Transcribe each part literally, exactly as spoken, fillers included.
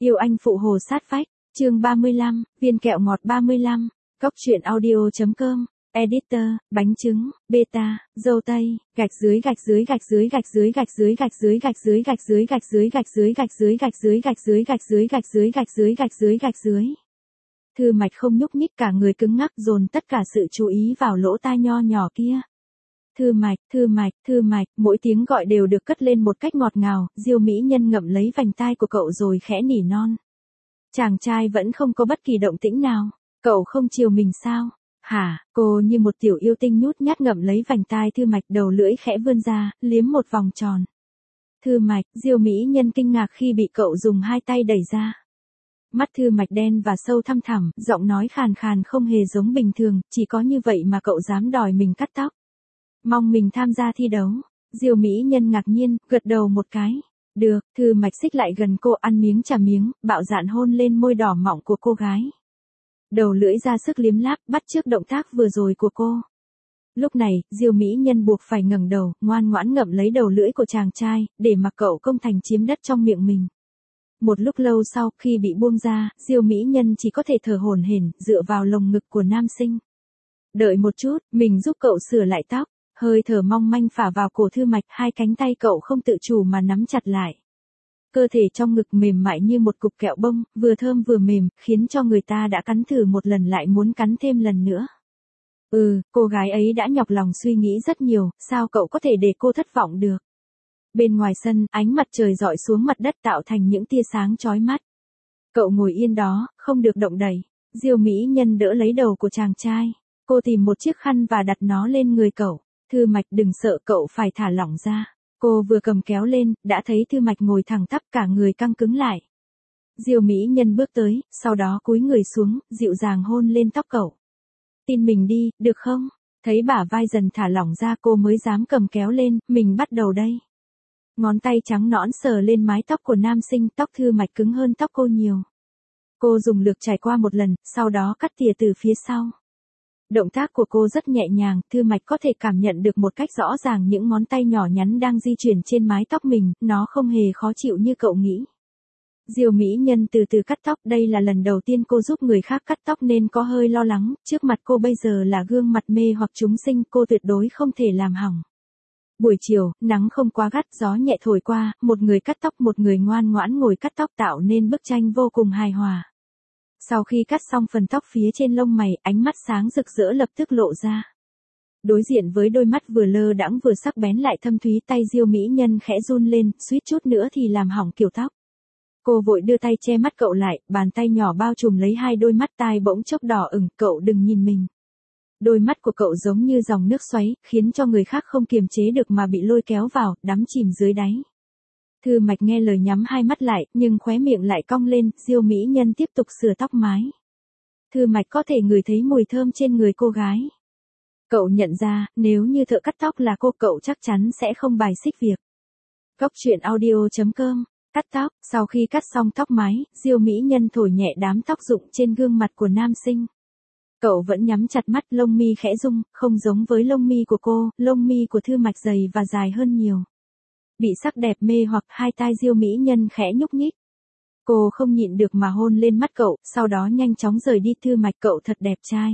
Yêu anh phụ hồ sát vách, chương ba mươi lăm, viên kẹo ngọt ba mươi lăm, cóc truyện audio.com, editor, bánh trứng, beta, dâu tây, gạch dưới gạch dưới gạch dưới gạch dưới gạch dưới gạch dưới gạch dưới gạch dưới gạch dưới gạch dưới gạch dưới gạch dưới gạch dưới gạch dưới gạch dưới gạch dưới gạch dưới gạch dưới. Thư Mạch không nhúc nhích, cả người cứng ngắc, dồn tất cả sự chú ý vào lỗ tai nho nhỏ kia. Thư Mạch, Thư Mạch, Thư Mạch, mỗi tiếng gọi đều được cất lên một cách ngọt ngào. Diêu Mỹ Nhân ngậm lấy vành tai của cậu rồi khẽ nỉ non. Chàng trai vẫn không có bất kỳ động tĩnh nào. Cậu không chiều mình sao? Hả? Cô như một tiểu yêu tinh nhút nhát ngậm lấy vành tai Thư Mạch, đầu lưỡi khẽ vươn ra, liếm một vòng tròn. Thư Mạch, Diêu Mỹ Nhân kinh ngạc khi bị cậu dùng hai tay đẩy ra. Mắt Thư Mạch đen và sâu thăm thẳm, giọng nói khàn khàn không hề giống bình thường, chỉ có như vậy mà cậu dám đòi mình cắt tóc. Mong mình tham gia thi đấu. Diêu Mỹ Nhân ngạc nhiên, gật đầu một cái. Được. Thư Mạch xích lại gần cô, ăn miếng trả miếng, bạo dạn hôn lên môi đỏ mọng của cô gái. Đầu lưỡi ra sức liếm láp, bắt chước động tác vừa rồi của cô. Lúc này, Diêu Mỹ Nhân buộc phải ngẩng đầu, ngoan ngoãn ngậm lấy đầu lưỡi của chàng trai, để mặc cậu công thành chiếm đất trong miệng mình. Một lúc lâu sau, khi bị buông ra, Diêu Mỹ Nhân chỉ có thể thở hổn hển, dựa vào lồng ngực của nam sinh. Đợi một chút, mình giúp cậu sửa lại tóc. Hơi thở mong manh phả vào cổ Thư Mạch, hai cánh tay cậu không tự chủ mà nắm chặt lại. Cơ thể trong ngực mềm mại như một cục kẹo bông, vừa thơm vừa mềm, khiến cho người ta đã cắn thử một lần lại muốn cắn thêm lần nữa. Ừ, cô gái ấy đã nhọc lòng suy nghĩ rất nhiều, sao cậu có thể để cô thất vọng được. Bên ngoài sân, ánh mặt trời rọi xuống mặt đất tạo thành những tia sáng chói mắt. Cậu ngồi yên đó, không được động đậy. Diêu Mỹ Nhân đỡ lấy đầu của chàng trai. Cô tìm một chiếc khăn và đặt nó lên người cậu. Thư Mạch, đừng sợ, cậu phải thả lỏng ra. Cô vừa cầm kéo lên, đã thấy Thư Mạch ngồi thẳng tắp, cả người căng cứng lại. Diêu Mỹ Nhân bước tới, sau đó cúi người xuống, dịu dàng hôn lên tóc cậu. Tin mình đi, được không? Thấy bả vai dần thả lỏng ra, cô mới dám cầm kéo lên. Mình bắt đầu đây. Ngón tay trắng nõn sờ lên mái tóc của nam sinh, tóc Thư Mạch cứng hơn tóc cô nhiều. Cô dùng lược trải qua một lần, sau đó cắt tỉa từ phía sau. Động tác của cô rất nhẹ nhàng, Thư Mạch có thể cảm nhận được một cách rõ ràng những ngón tay nhỏ nhắn đang di chuyển trên mái tóc mình, nó không hề khó chịu như cậu nghĩ. Diêu Mỹ Nhân từ từ cắt tóc, đây là lần đầu tiên cô giúp người khác cắt tóc nên có hơi lo lắng, trước mặt cô bây giờ là gương mặt mê hoặc chúng sinh, cô tuyệt đối không thể làm hỏng. Buổi chiều, nắng không quá gắt, gió nhẹ thổi qua, một người cắt tóc, một người ngoan ngoãn ngồi cắt tóc tạo nên bức tranh vô cùng hài hòa. Sau khi cắt xong phần tóc phía trên lông mày, ánh mắt sáng rực rỡ lập tức lộ ra. Đối diện với đôi mắt vừa lơ đãng vừa sắc bén lại thâm thúy, tay Diêu Mỹ Nhân khẽ run lên, suýt chút nữa thì làm hỏng kiểu tóc. Cô vội đưa tay che mắt cậu lại, bàn tay nhỏ bao trùm lấy hai đôi mắt, tai bỗng chốc đỏ ửng, cậu đừng nhìn mình. Đôi mắt của cậu giống như dòng nước xoáy, khiến cho người khác không kiềm chế được mà bị lôi kéo vào, đắm chìm dưới đáy. Thư Mạch nghe lời nhắm hai mắt lại, nhưng khóe miệng lại cong lên. Diêu Mỹ Nhân tiếp tục sửa tóc mái. Thư Mạch có thể ngửi thấy mùi thơm trên người cô gái. Cậu nhận ra, nếu như thợ cắt tóc là cô, cậu chắc chắn sẽ không bài xích việc. Cóc truyện audio.com, cắt tóc. Sau khi cắt xong tóc mái, Diêu Mỹ Nhân thổi nhẹ đám tóc rụng trên gương mặt của nam sinh. Cậu vẫn nhắm chặt mắt, lông mi khẽ rung, không giống với lông mi của cô, lông mi của Thư Mạch dày và dài hơn nhiều. Bị sắc đẹp mê hoặc, hai tai Diêu Mỹ Nhân khẽ nhúc nhích. Cô không nhịn được mà hôn lên mắt cậu, sau đó nhanh chóng rời đi. Thư Mạch, cậu thật đẹp trai.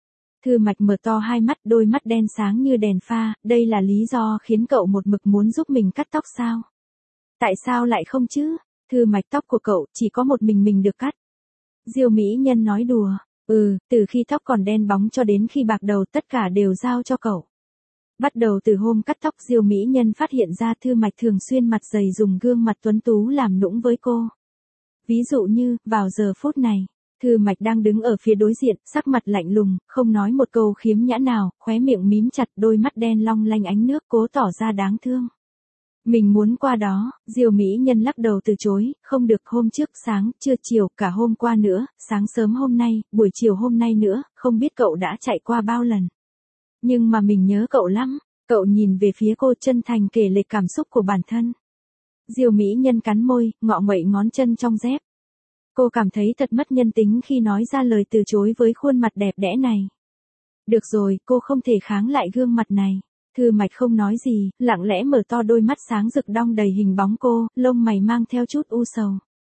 Thư Mạch mở to hai mắt, đôi mắt đen sáng như đèn pha, đây là lý do khiến cậu một mực muốn giúp mình cắt tóc sao? Tại sao lại không chứ? Thư Mạch, tóc của cậu chỉ có một mình mình được cắt. Diêu Mỹ Nhân nói đùa, ừ, từ khi tóc còn đen bóng cho đến khi bạc đầu tất cả đều giao cho cậu. Bắt đầu từ hôm cắt tóc, Diêu Mỹ Nhân phát hiện ra Thư Mạch thường xuyên mặt dày dùng gương mặt tuấn tú làm nũng với cô. Ví dụ như, vào giờ phút này, Thư Mạch đang đứng ở phía đối diện, sắc mặt lạnh lùng, không nói một câu khiếm nhã nào, khóe miệng mím chặt, đôi mắt đen long lanh ánh nước, cố tỏ ra đáng thương. Mình muốn qua đó. Diêu Mỹ Nhân lắc đầu từ chối, không được, hôm trước, sáng, trưa, chiều, cả hôm qua nữa, sáng sớm hôm nay, buổi chiều hôm nay nữa, không biết cậu đã chạy qua bao lần. Nhưng mà mình nhớ cậu lắm. Cậu nhìn về phía cô, chân thành kể lể cảm xúc của bản thân. Diêu Mỹ Nhân cắn môi, ngọ nguậy ngón chân trong dép. Cô cảm thấy thật mất nhân tính khi nói ra lời từ chối với khuôn mặt đẹp đẽ này. Được rồi, cô không thể kháng lại gương mặt này. Thư Mạch không nói gì, lặng lẽ mở to đôi mắt sáng rực đong đầy hình bóng cô, lông mày mang theo chút u sầu.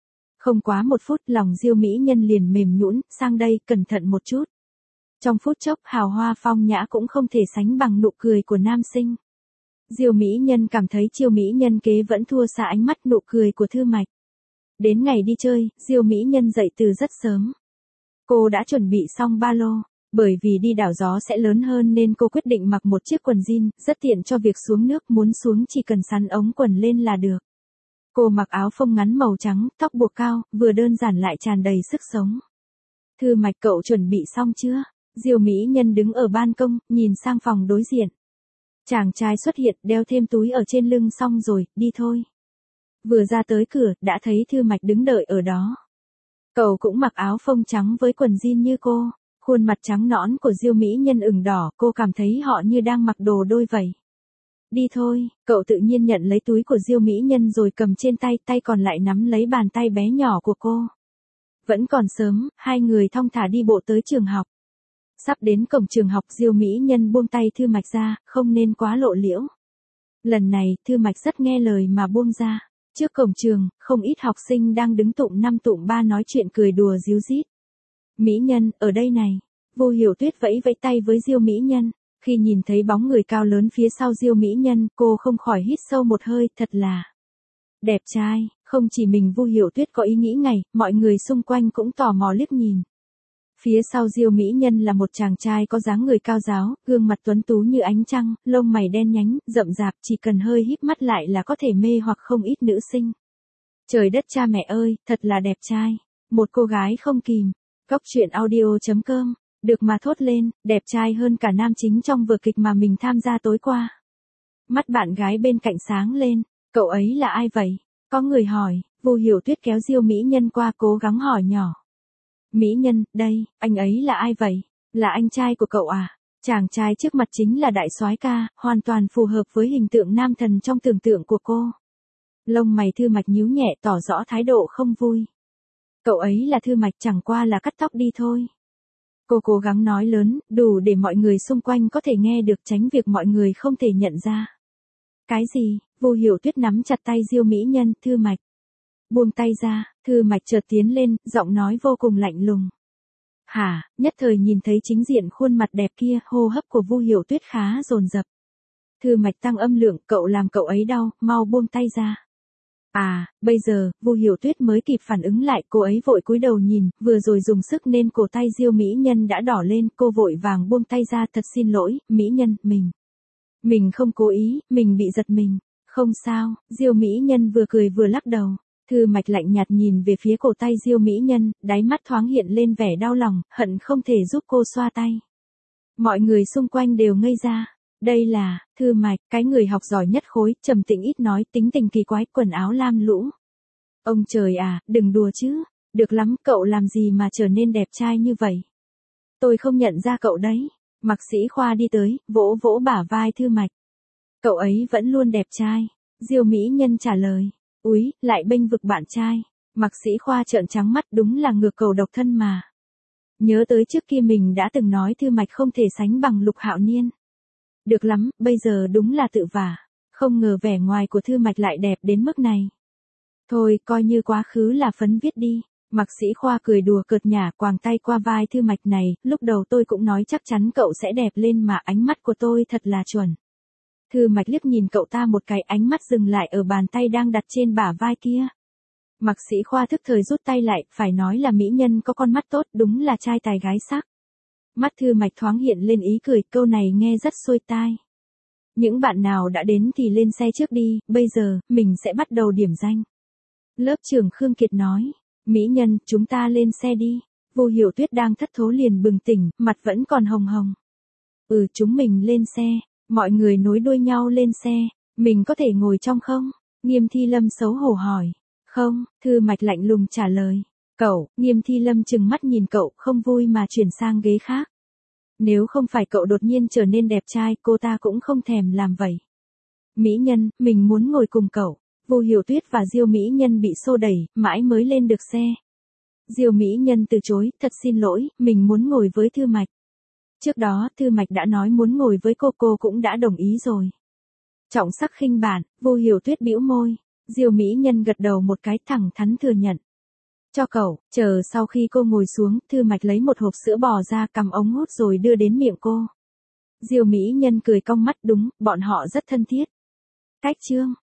Không quá một phút lòng Diêu Mỹ Nhân liền mềm nhũn, sang đây, cẩn thận một chút. Trong phút chốc hào hoa phong nhã cũng không thể sánh bằng nụ cười của nam sinh. Diêu Mỹ Nhân cảm thấy chiêu Mỹ Nhân kế vẫn thua xa ánh mắt nụ cười của Thư Mạch. Đến ngày đi chơi, Diêu Mỹ Nhân dậy từ rất sớm. Cô đã chuẩn bị xong ba lô, bởi vì đi đảo gió sẽ lớn hơn nên cô quyết định mặc một chiếc quần jean, rất tiện cho việc xuống nước, muốn xuống chỉ cần sắn ống quần lên là được. Cô mặc áo phông ngắn màu trắng, tóc buộc cao, vừa đơn giản lại tràn đầy sức sống. Thư Mạch, cậu chuẩn bị xong chưa? Diêu Mỹ Nhân đứng ở ban công, nhìn sang phòng đối diện. Chàng trai xuất hiện, đeo thêm túi ở trên lưng, xong rồi, đi thôi. Vừa ra tới cửa, đã thấy Thư Mạch đứng đợi ở đó. Cậu cũng mặc áo phông trắng với quần jean như cô, khuôn mặt trắng nõn của Diêu Mỹ Nhân ửng đỏ, cô cảm thấy họ như đang mặc đồ đôi vậy. Đi thôi, cậu tự nhiên nhận lấy túi của Diêu Mỹ Nhân rồi cầm trên tay, tay còn lại nắm lấy bàn tay bé nhỏ của cô. Vẫn còn sớm, hai người thong thả đi bộ tới trường học. Sắp đến cổng trường học, Diêu Mỹ Nhân buông tay Thư Mạch ra, không nên quá lộ liễu. Lần này, Thư Mạch rất nghe lời mà buông ra. Trước cổng trường, không ít học sinh đang đứng tụm năm tụm ba nói chuyện cười đùa díu dít. Mỹ Nhân, ở đây này. Vu Hiểu Tuyết vẫy vẫy tay với Diêu Mỹ Nhân. Khi nhìn thấy bóng người cao lớn phía sau Diêu Mỹ Nhân, cô không khỏi hít sâu một hơi, thật là đẹp trai. Không chỉ mình Vu Hiểu Tuyết có ý nghĩ này, mọi người xung quanh cũng tò mò liếc nhìn. Phía sau Diêu Mỹ Nhân là một chàng trai có dáng người cao ráo, gương mặt tuấn tú như ánh trăng, lông mày đen nhánh, rậm rạp, chỉ cần hơi híp mắt lại là có thể mê hoặc không ít nữ sinh. Trời đất cha mẹ ơi, thật là đẹp trai. Một cô gái không kìm. Cóc truyện audio chấm com, được mà thốt lên, đẹp trai hơn cả nam chính trong vở kịch mà mình tham gia tối qua. Mắt bạn gái bên cạnh sáng lên, cậu ấy là ai vậy? Có người hỏi, Vu Hiểu Tuyết kéo Diêu Mỹ Nhân qua cố gắng hỏi nhỏ. Mỹ Nhân, đây, anh ấy là ai vậy? Là anh trai của cậu à? Chàng trai trước mặt chính là đại soái ca, hoàn toàn phù hợp với hình tượng nam thần trong tưởng tượng của cô. Lông mày Thư Mạch nhíu nhẹ tỏ rõ thái độ không vui. Cậu ấy là Thư Mạch, chẳng qua là cắt tóc đi thôi. Cô cố gắng nói lớn, đủ để mọi người xung quanh có thể nghe được, tránh việc mọi người không thể nhận ra. Cái gì? Vu Hiểu Tuyết nắm chặt tay Diêu Mỹ Nhân, Thư Mạch. Buông tay ra, Thư Mạch chợt tiến lên, giọng nói vô cùng lạnh lùng. Hả? Nhất thời nhìn thấy chính diện khuôn mặt đẹp kia, hô hấp của Vu Hiểu Tuyết khá dồn dập. Thư Mạch tăng âm lượng, cậu làm cậu ấy đau, mau buông tay ra. À, bây giờ, Vu Hiểu Tuyết mới kịp phản ứng lại, cô ấy vội cúi đầu nhìn, vừa rồi dùng sức nên cổ tay Diêu Mỹ Nhân đã đỏ lên, cô vội vàng buông tay ra, thật xin lỗi, Mỹ Nhân, mình. Mình không cố ý, mình bị giật mình. Không sao, Diêu Mỹ Nhân vừa cười vừa lắc đầu. Thư Mạch lạnh nhạt nhìn về phía cổ tay Diêu Mỹ Nhân, đáy mắt thoáng hiện lên vẻ đau lòng, hận không thể giúp cô xoa tay. Mọi người xung quanh đều ngây ra. Đây là, Thư Mạch, cái người học giỏi nhất khối, trầm tĩnh ít nói, tính tình kỳ quái, quần áo lam lũ. Ông trời à, đừng đùa chứ. Được lắm, cậu làm gì mà trở nên đẹp trai như vậy? Tôi không nhận ra cậu đấy. Mạc Sĩ Khoa đi tới, vỗ vỗ bả vai Thư Mạch. Cậu ấy vẫn luôn đẹp trai. Diêu Mỹ Nhân trả lời. Úi, lại bênh vực bạn trai. Mạc Sĩ Khoa trợn trắng mắt, đúng là ngược cầu độc thân mà. Nhớ tới trước kia mình đã từng nói Thư Mạch không thể sánh bằng Lục Hạo Niên. Được lắm, bây giờ đúng là tự vả. Không ngờ vẻ ngoài của Thư Mạch lại đẹp đến mức này. Thôi, coi như quá khứ là phấn viết đi. Mạc Sĩ Khoa cười đùa cợt nhả, quàng tay qua vai Thư Mạch này, lúc đầu tôi cũng nói chắc chắn cậu sẽ đẹp lên mà, ánh mắt của tôi thật là chuẩn. Thư Mạch liếc nhìn cậu ta một cái, ánh mắt dừng lại ở bàn tay đang đặt trên bả vai kia. Mạc Sĩ Khoa thức thời rút tay lại, phải nói là Mỹ Nhân có con mắt tốt, đúng là trai tài gái sắc. Mắt Thư Mạch thoáng hiện lên ý cười, câu này nghe rất xuôi tai. Những bạn nào đã đến thì lên xe trước đi, bây giờ, mình sẽ bắt đầu điểm danh. Lớp trưởng Khương Kiệt nói, Mỹ Nhân, chúng ta lên xe đi. Vu Hiểu Tuyết đang thất thố liền bừng tỉnh, mặt vẫn còn hồng hồng. Ừ, chúng mình lên xe. Mọi người nối đuôi nhau lên xe. Mình có thể ngồi trong không? Nghiêm Thi Lâm xấu hổ hỏi. Không, Thư Mạch lạnh lùng trả lời. Cậu, Nghiêm Thi Lâm trừng mắt nhìn cậu, không vui mà chuyển sang ghế khác. Nếu không phải cậu đột nhiên trở nên đẹp trai, cô ta cũng không thèm làm vậy. Mỹ Nhân, mình muốn ngồi cùng cậu. Vu Hiểu Tuyết và Diêu Mỹ Nhân bị xô đẩy, mãi mới lên được xe. Diêu Mỹ Nhân từ chối, thật xin lỗi, mình muốn ngồi với Thư Mạch. Trước đó, Thư Mạch đã nói muốn ngồi với cô, cô cũng đã đồng ý rồi. Trọng sắc khinh bạn, Vu Hiểu Tuyết bĩu môi. Diêu Mỹ Nhân gật đầu một cái, thẳng thắn thừa nhận. Cho cậu, chờ sau khi cô ngồi xuống, Thư Mạch lấy một hộp sữa bò ra cầm ống hút rồi đưa đến miệng cô. Diêu Mỹ Nhân cười cong mắt, đúng, bọn họ rất thân thiết. Cách chương